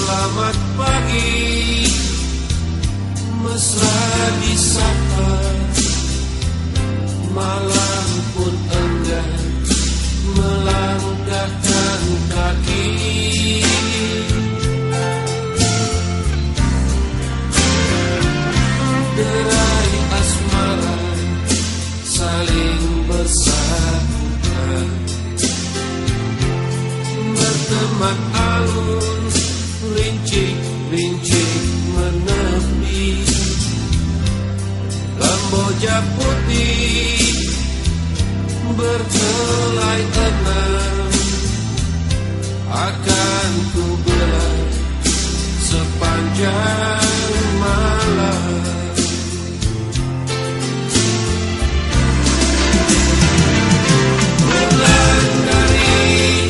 Selamat pagi, mesra disapa, malam pun enggan melangkahkan kaki. Derai asmara saling bersatukan, berteman alun lincik-lincik menepi, Kamboja putih berhelai enam, akan ku belah sepanjang malam. Bulan dari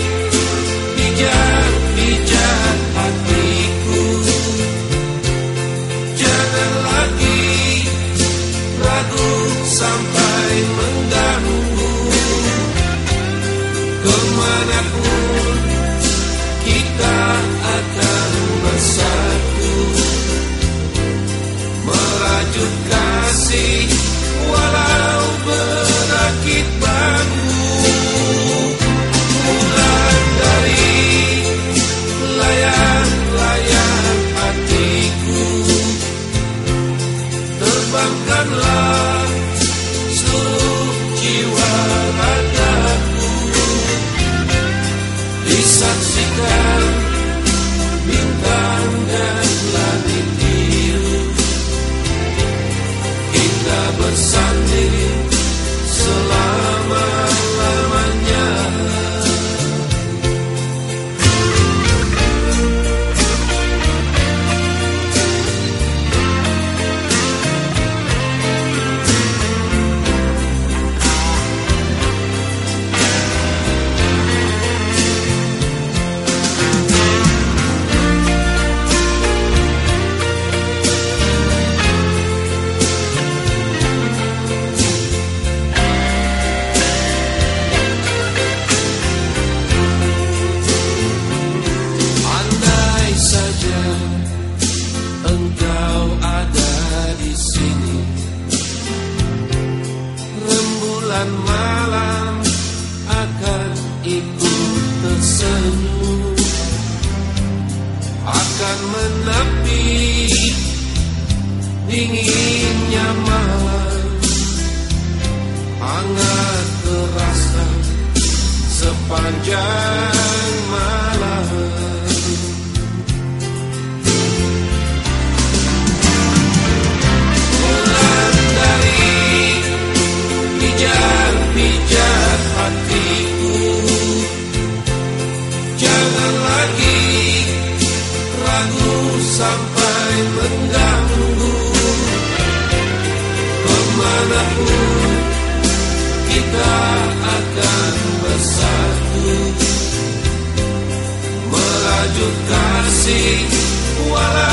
bijak-bijak hatiku, jangan lagi ragu sampai mengganggu. Kemanapun kita akan bersatu, merajut kasih walau berakit bambu. Bulan dari layang-layang hatiku, terbangkanlah seluruh jiwa ragaku, disaksikan bintang dan langit biru, kita bersanding selama-lamanya. Engkau ada di sini, rembulan malam akan ikut tersenyum, akan menepi dinginnya malam, hangat terasa sepanjang malam. Bijak hatiku, jangan lagi ragu sampai mengganggu. Kemanapun kita akan bersatu, merajut kasih walau